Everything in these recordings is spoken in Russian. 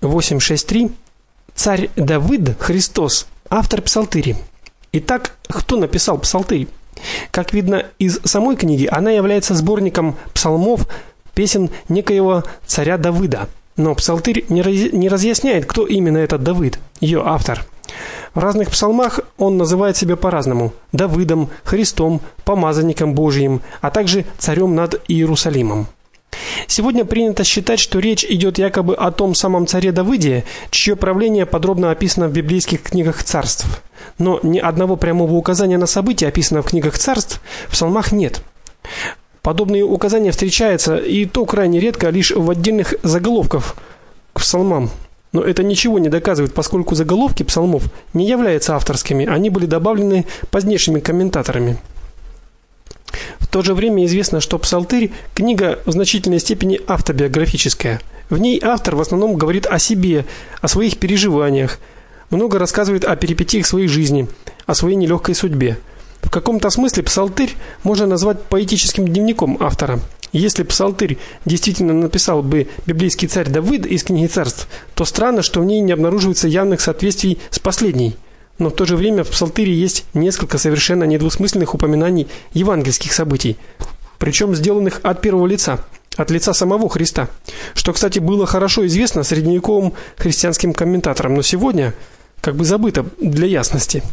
8.6.3. Царь Давид, Христос, автор Псалтыри. Итак, кто написал Псалтырь? Как видно из самой книги, она является сборником псалмов, песен некоего царя Давида. Но Псалтырь не разъясняет, кто именно этот Давид, ее автор. В разных псалмах он называет себя по-разному: Давидом, Христом, помазанником Божиим, а также царем над Иерусалимом. Сегодня принято считать, что речь идет якобы о том самом царе Давиде, чье правление подробно описано в библейских книгах царств. Но ни одного прямого указания на события, описанного в книгах царств, в псалмах нет. Подобные указания встречаются, и то крайне редко, лишь в отдельных заголовках к псалмам. Но это ничего не доказывает, поскольку заголовки псалмов не являются авторскими, они были добавлены позднейшими комментаторами. В то же время известно, что Псалтырь – книга в значительной степени автобиографическая. В ней автор в основном говорит о себе, о своих переживаниях, много рассказывает о перипетиях своей жизни, о своей нелегкой судьбе. В каком-то смысле Псалтырь можно назвать поэтическим дневником автора. Если Псалтырь действительно написал бы библейский царь Давид из книги Царств, то странно, что в ней не обнаруживается явных соответствий с последней. Но в то же время в Псалтыре есть несколько совершенно недвусмысленных упоминаний евангельских событий, причем сделанных от первого лица, от лица самого Христа, что, кстати, было хорошо известно средневековым христианским комментаторам, но сегодня как бы забыто для ясности.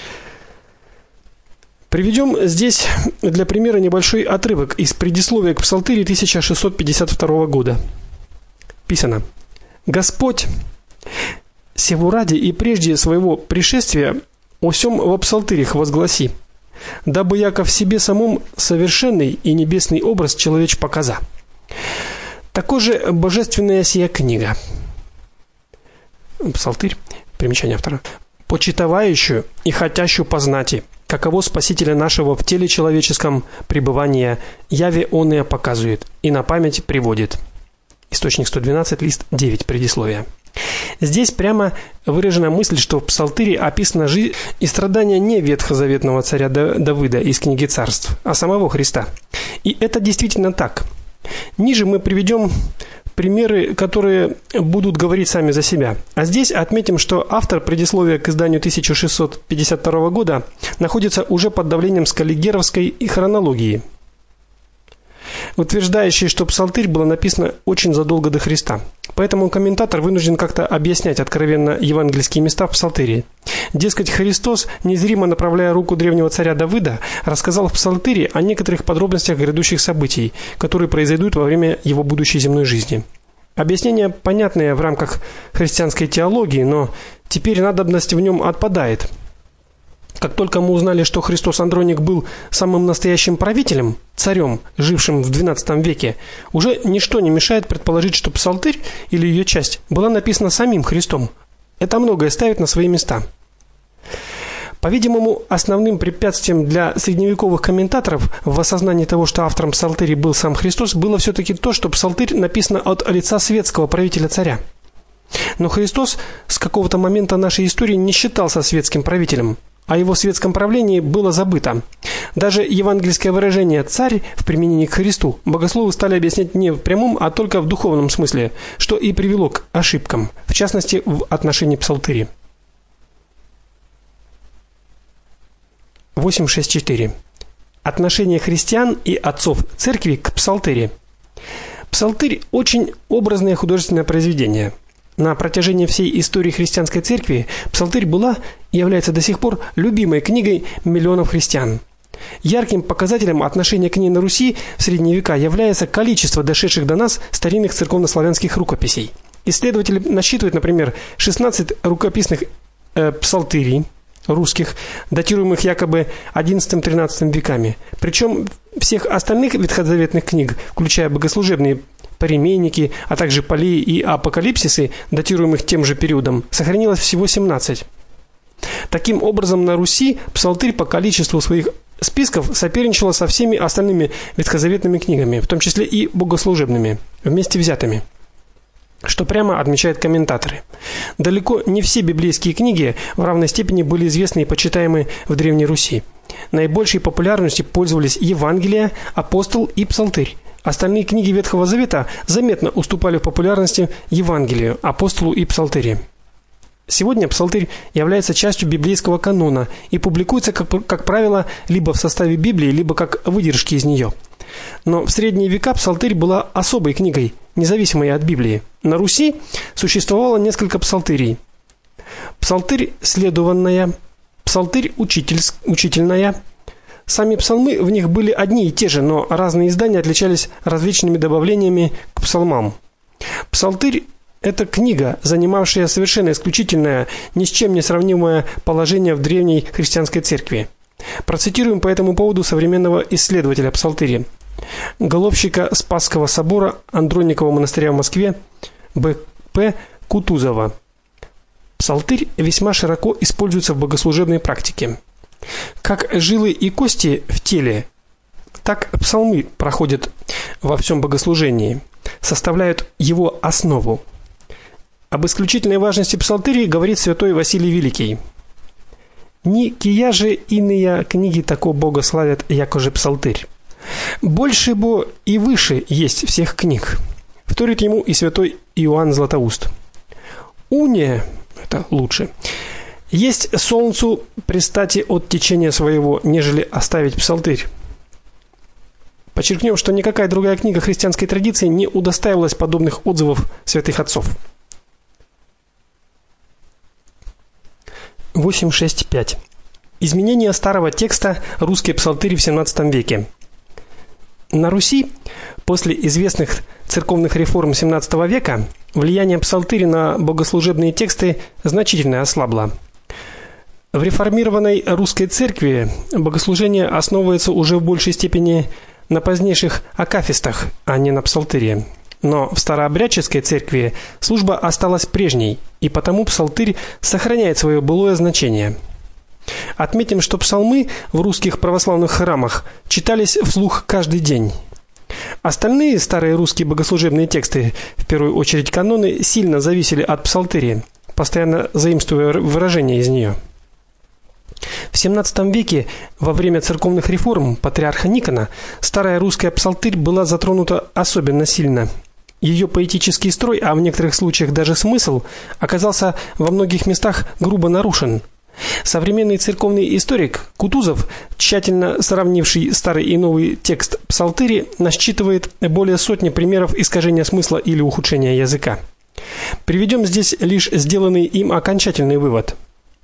Приведем здесь для примера небольшой отрывок из предисловия к Псалтыри 1652 года. Писано: Господь сего ради и прежде своего пришествия о сем во псалтырях возгласи, дабы яко в себе самом совершенный и небесный образ человеч показа. Такой же божественная сия книга. Псалтырь, примечание автора. Почитающую и хотящую познати, каково Спасителя нашего в теле человеческом пребывания, яве оное показывает и на память приводит. Источник 112, лист 9, предисловие. Здесь прямо выражена мысль, что в Псалтыре описана жизнь и страдания не ветхозаветного царя Давида из книги Царств, а самого Христа. И это действительно так. Ниже мы приведем примеры, которые будут говорить сами за себя. А здесь отметим, что автор предисловия к изданию 1652 года находится уже под давлением скаллигеровской и хронологии, утверждающей, что Псалтырь было написано очень задолго до Христа. Поэтому комментатор вынужден как-то объяснять откровенно евангельские места в Псалтыре. Дескать, Христос, незримо направляя руку древнего царя Давида, рассказал в Псалтыре о некоторых подробностях грядущих событий, которые произойдут во время его будущей земной жизни. Объяснение понятное в рамках христианской теологии, но теперь надобность в нем отпадает. Как только мы узнали, что Христос Андроник был самым настоящим правителем, царем, жившим в XII веке, уже ничто не мешает предположить, что Псалтырь или ее часть была написана самим Христом. Это многое ставит на свои места. По-видимому, основным препятствием для средневековых комментаторов в осознании того, что автором Псалтыри был сам Христос, было все-таки то, что Псалтырь написано от лица светского правителя-царя. Но Христос с какого-то момента нашей истории не считался светским правителем. О его светском правлении было забыто. Даже евангельское выражение «царь» в применении к Христу богословы стали объяснять не в прямом, а только в духовном смысле, что и привело к ошибкам, в частности, в отношении Псалтыри. 8.6.4. Отношение христиан и отцов церкви к Псалтыри. Псалтырь – очень образное художественное произведение. На протяжении всей истории христианской церкви Псалтырь была и является до сих пор любимой книгой миллионов христиан. Ярким показателем отношения к ней на Руси в средние века является количество дошедших до нас старинных церковнославянских рукописей. Исследователи насчитывают, например, 16 рукописных псалтырей русских, датируемых якобы XI-XIII веками. Причем всех остальных ветхозаветных книг, включая богослужебные паремейники, а также Полей и Апокалипсисы, датируемых тем же периодом, сохранилось всего 17. Таким образом, на Руси Псалтырь по количеству своих списков соперничала со всеми остальными ветхозаветными книгами, в том числе и богослужебными, вместе взятыми. Что прямо отмечают комментаторы. Далеко не все библейские книги в равной степени были известны и почитаемы в Древней Руси. Наибольшей популярностью пользовались Евангелие, Апостол и Псалтырь. Остальные книги Ветхого Завета заметно уступали в популярности Евангелию, апостолу и псалтыри. Сегодня псалтырь является частью библейского канона и публикуется, как правило, либо в составе Библии, либо как выдержки из нее. Но в средние века псалтырь была особой книгой, независимой от Библии. На Руси существовало несколько псалтырей. Псалтырь следованная, псалтырь учительная. Сами псалмы в них были одни и те же, но разные издания отличались различными добавлениями к псалмам. Псалтырь это книга, занимавшая совершенно исключительное, ни с чем не сравнимое положение в древней христианской церкви. Процитируем по этому поводу современного исследователя псалтыри, головщика Спасского собора Андроникова монастыря в Москве Б.П. Кутузова. Псалтырь весьма широко используется в богослужебной практике. Как жилы и кости в теле, так псалмы проходят во всем богослужении, составляют его основу. Об исключительной важности псалтыри говорит святой Василий Великий. «Никия же иные книги тако Бога славят, якоже псалтырь. Больше бо и выше есть всех книг». Вторит ему и святой Иоанн Златоуст. «Уне» — это лучше — есть солнцу пристати от течения своего, нежели оставить псалтырь. Подчеркнем, что никакая другая книга христианской традиции не удостаивалась подобных отзывов святых отцов. 8.6.5. Изменение старого текста русской псалтыри в XVII веке. На Руси после известных церковных реформ XVII века влияние псалтыри на богослужебные тексты значительно ослабло. В реформированной русской церкви богослужение основывается уже в большей степени на позднейших акафистах, а не на псалтыре. Но в старообрядческой церкви служба осталась прежней, и потому псалтырь сохраняет свое былое значение. Отметим, что псалмы в русских православных храмах читались вслух каждый день. Остальные старые русские богослужебные тексты, в первую очередь каноны, сильно зависели от псалтыри, постоянно заимствуя выражения из нее. В XVII веке, во время церковных реформ патриарха Никона, старая русская псалтырь была затронута особенно сильно. Ее поэтический строй, а в некоторых случаях даже смысл, оказался во многих местах грубо нарушен. Современный церковный историк Кутузов, тщательно сравнивший старый и новый текст псалтыри, насчитывает более сотни примеров искажения смысла или ухудшения языка. Приведем здесь лишь сделанный им окончательный вывод.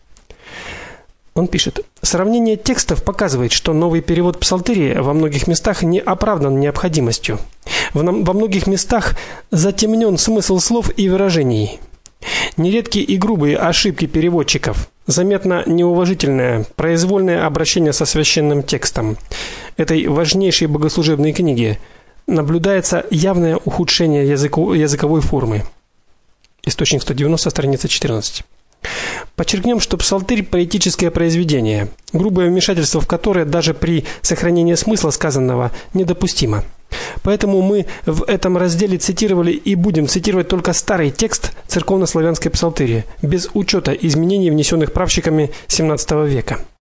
Он пишет: сравнение текстов показывает, что новый перевод псалтыри во многих местах не оправдан необходимостью. Во многих местах затемнен смысл слов и выражений. Нередки и грубые ошибки переводчиков. Заметно неуважительное, произвольное обращение со священным текстом этой важнейшей богослужебной книги. Наблюдается явное ухудшение языковой формы. Источник 190, страница 14. Подчеркнем, что псалтырь поэтическое произведение, грубое вмешательство в которое даже при сохранении смысла сказанного недопустимо. Поэтому мы в этом разделе цитировали и будем цитировать только старый текст церковнославянской псалтыри, без учета изменений, внесенных правщиками XVII века.